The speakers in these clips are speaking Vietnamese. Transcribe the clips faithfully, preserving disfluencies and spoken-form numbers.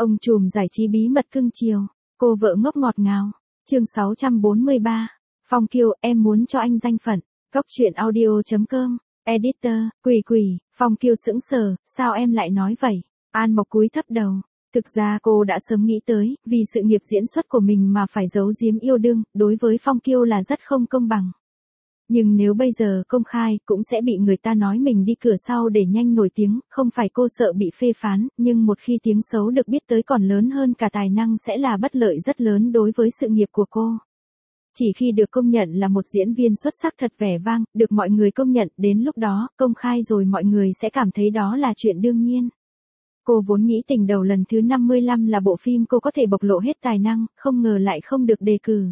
Ông trùm giải trí bí mật cưng chiều, cô vợ ngốc ngọt ngào. Chương sáu trăm bốn mươi ba. Phong Kiêu, em muốn cho anh danh phận. Cốc truyện audio chấm com. Editor, Quỷ Quỷ. Phong Kiêu sững sờ, sao em lại nói vậy? An Mộc cúi thấp đầu. Thực ra cô đã sớm nghĩ tới, vì sự nghiệp diễn xuất của mình mà phải giấu giếm yêu đương, đối với Phong Kiêu là rất không công bằng. Nhưng nếu bây giờ công khai, cũng sẽ bị người ta nói mình đi cửa sau để nhanh nổi tiếng, không phải cô sợ bị phê phán, nhưng một khi tiếng xấu được biết tới còn lớn hơn cả tài năng sẽ là bất lợi rất lớn đối với sự nghiệp của cô. Chỉ khi được công nhận là một diễn viên xuất sắc thật vẻ vang, được mọi người công nhận, đến lúc đó, công khai rồi mọi người sẽ cảm thấy đó là chuyện đương nhiên. Cô vốn nghĩ Tình Đầu lần thứ năm mươi lăm là bộ phim cô có thể bộc lộ hết tài năng, không ngờ lại không được đề cử.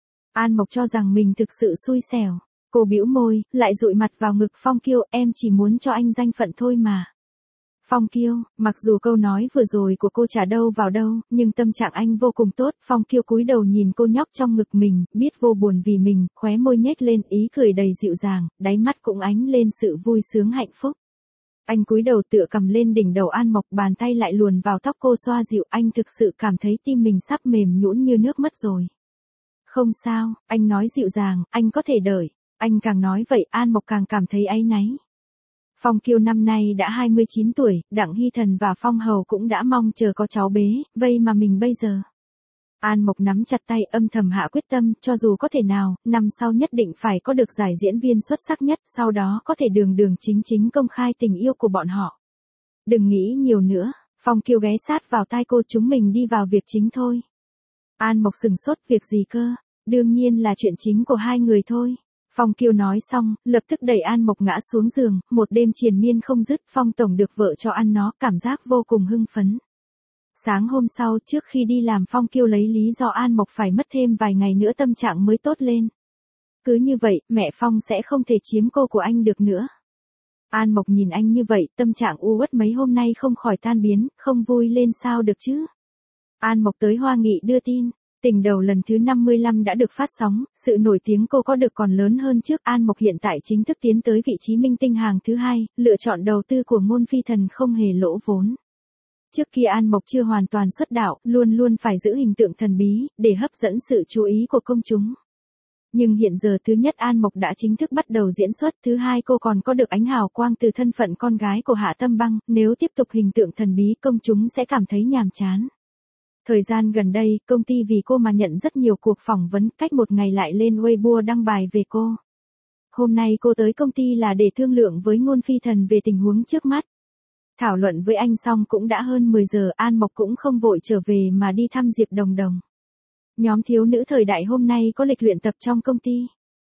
An Mộc cho rằng mình thực sự xui xẻo. Cô bĩu môi, lại dụi mặt vào ngực Phong Kiêu, em chỉ muốn cho anh danh phận thôi mà. Phong Kiêu, mặc dù câu nói vừa rồi của cô chả đâu vào đâu, nhưng tâm trạng anh vô cùng tốt. Phong Kiêu cúi đầu nhìn cô nhóc trong ngực mình, biết vô buồn vì mình, khóe môi nhếch lên ý cười đầy dịu dàng, đáy mắt cũng ánh lên sự vui sướng hạnh phúc. Anh cúi đầu tựa cầm lên đỉnh đầu An Mộc, bàn tay lại luồn vào tóc cô xoa dịu, anh thực sự cảm thấy tim mình sắp mềm nhũn như nước mất rồi. Không sao, anh nói dịu dàng, anh có thể đợi. Anh càng nói vậy, An Mộc càng cảm thấy áy náy. Phong Kiêu năm nay đã hai mươi chín tuổi, Đặng Hy Thần và Phong Hầu cũng đã mong chờ có cháu bế, vậy mà mình bây giờ. An Mộc nắm chặt tay âm thầm hạ quyết tâm, cho dù có thể nào, năm sau nhất định phải có được giải diễn viên xuất sắc nhất, sau đó có thể đường đường chính chính công khai tình yêu của bọn họ. Đừng nghĩ nhiều nữa, Phong Kiêu ghé sát vào tai cô, chúng mình đi vào việc chính thôi. An Mộc sừng sốt, việc gì cơ? Đương nhiên là chuyện chính của hai người thôi. Phong Kiêu nói xong, lập tức đẩy An Mộc ngã xuống giường, một đêm triền miên không dứt, Phong Tổng được vợ cho ăn nó, cảm giác vô cùng hưng phấn. Sáng hôm sau, trước khi đi làm, Phong Kiêu lấy lý do An Mộc phải mất thêm vài ngày nữa tâm trạng mới tốt lên. Cứ như vậy, mẹ Phong sẽ không thể chiếm cô của anh được nữa. An Mộc nhìn anh như vậy, tâm trạng u uất mấy hôm nay không khỏi tan biến, không vui lên sao được chứ. An Mộc tới Hoa Nghị đưa tin. Tình Đầu lần thứ năm mươi lăm đã được phát sóng, sự nổi tiếng cô có được còn lớn hơn trước. An Mộc hiện tại chính thức tiến tới vị trí minh tinh hàng thứ hai, lựa chọn đầu tư của Ngôn Phi Thần không hề lỗ vốn. Trước kia An Mộc chưa hoàn toàn xuất đạo, luôn luôn phải giữ hình tượng thần bí, để hấp dẫn sự chú ý của công chúng. Nhưng hiện giờ thứ nhất An Mộc đã chính thức bắt đầu diễn xuất, thứ hai cô còn có được ánh hào quang từ thân phận con gái của Hạ Tâm Băng, nếu tiếp tục hình tượng thần bí công chúng sẽ cảm thấy nhàm chán. Thời gian gần đây, công ty vì cô mà nhận rất nhiều cuộc phỏng vấn, cách một ngày lại lên Weibo đăng bài về cô. Hôm nay cô tới công ty là để thương lượng với Ngôn Phi Thần về tình huống trước mắt. Thảo luận với anh xong cũng đã hơn mười giờ, An Mộc cũng không vội trở về mà đi thăm Diệp Đồng Đồng. Nhóm thiếu nữ thời đại hôm nay có lịch luyện tập trong công ty.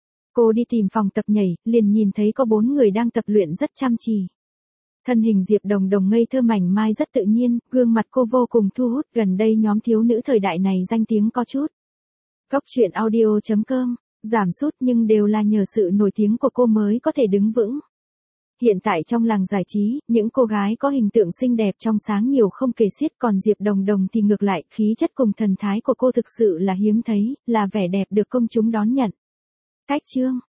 Cô đi tìm phòng tập nhảy, liền nhìn thấy có bốn người đang tập luyện rất chăm chỉ. Thân hình Diệp Đồng Đồng ngây thơ mảnh mai rất tự nhiên, gương mặt cô vô cùng thu hút, gần đây nhóm thiếu nữ thời đại này danh tiếng có chút. Cốc truyện audio chấm com, giảm sút nhưng đều là nhờ sự nổi tiếng của cô mới có thể đứng vững. Hiện tại trong làng giải trí, những cô gái có hình tượng xinh đẹp trong sáng nhiều không kể xiết, còn Diệp Đồng Đồng thì ngược lại, khí chất cùng thần thái của cô thực sự là hiếm thấy, là vẻ đẹp được công chúng đón nhận. Cách chương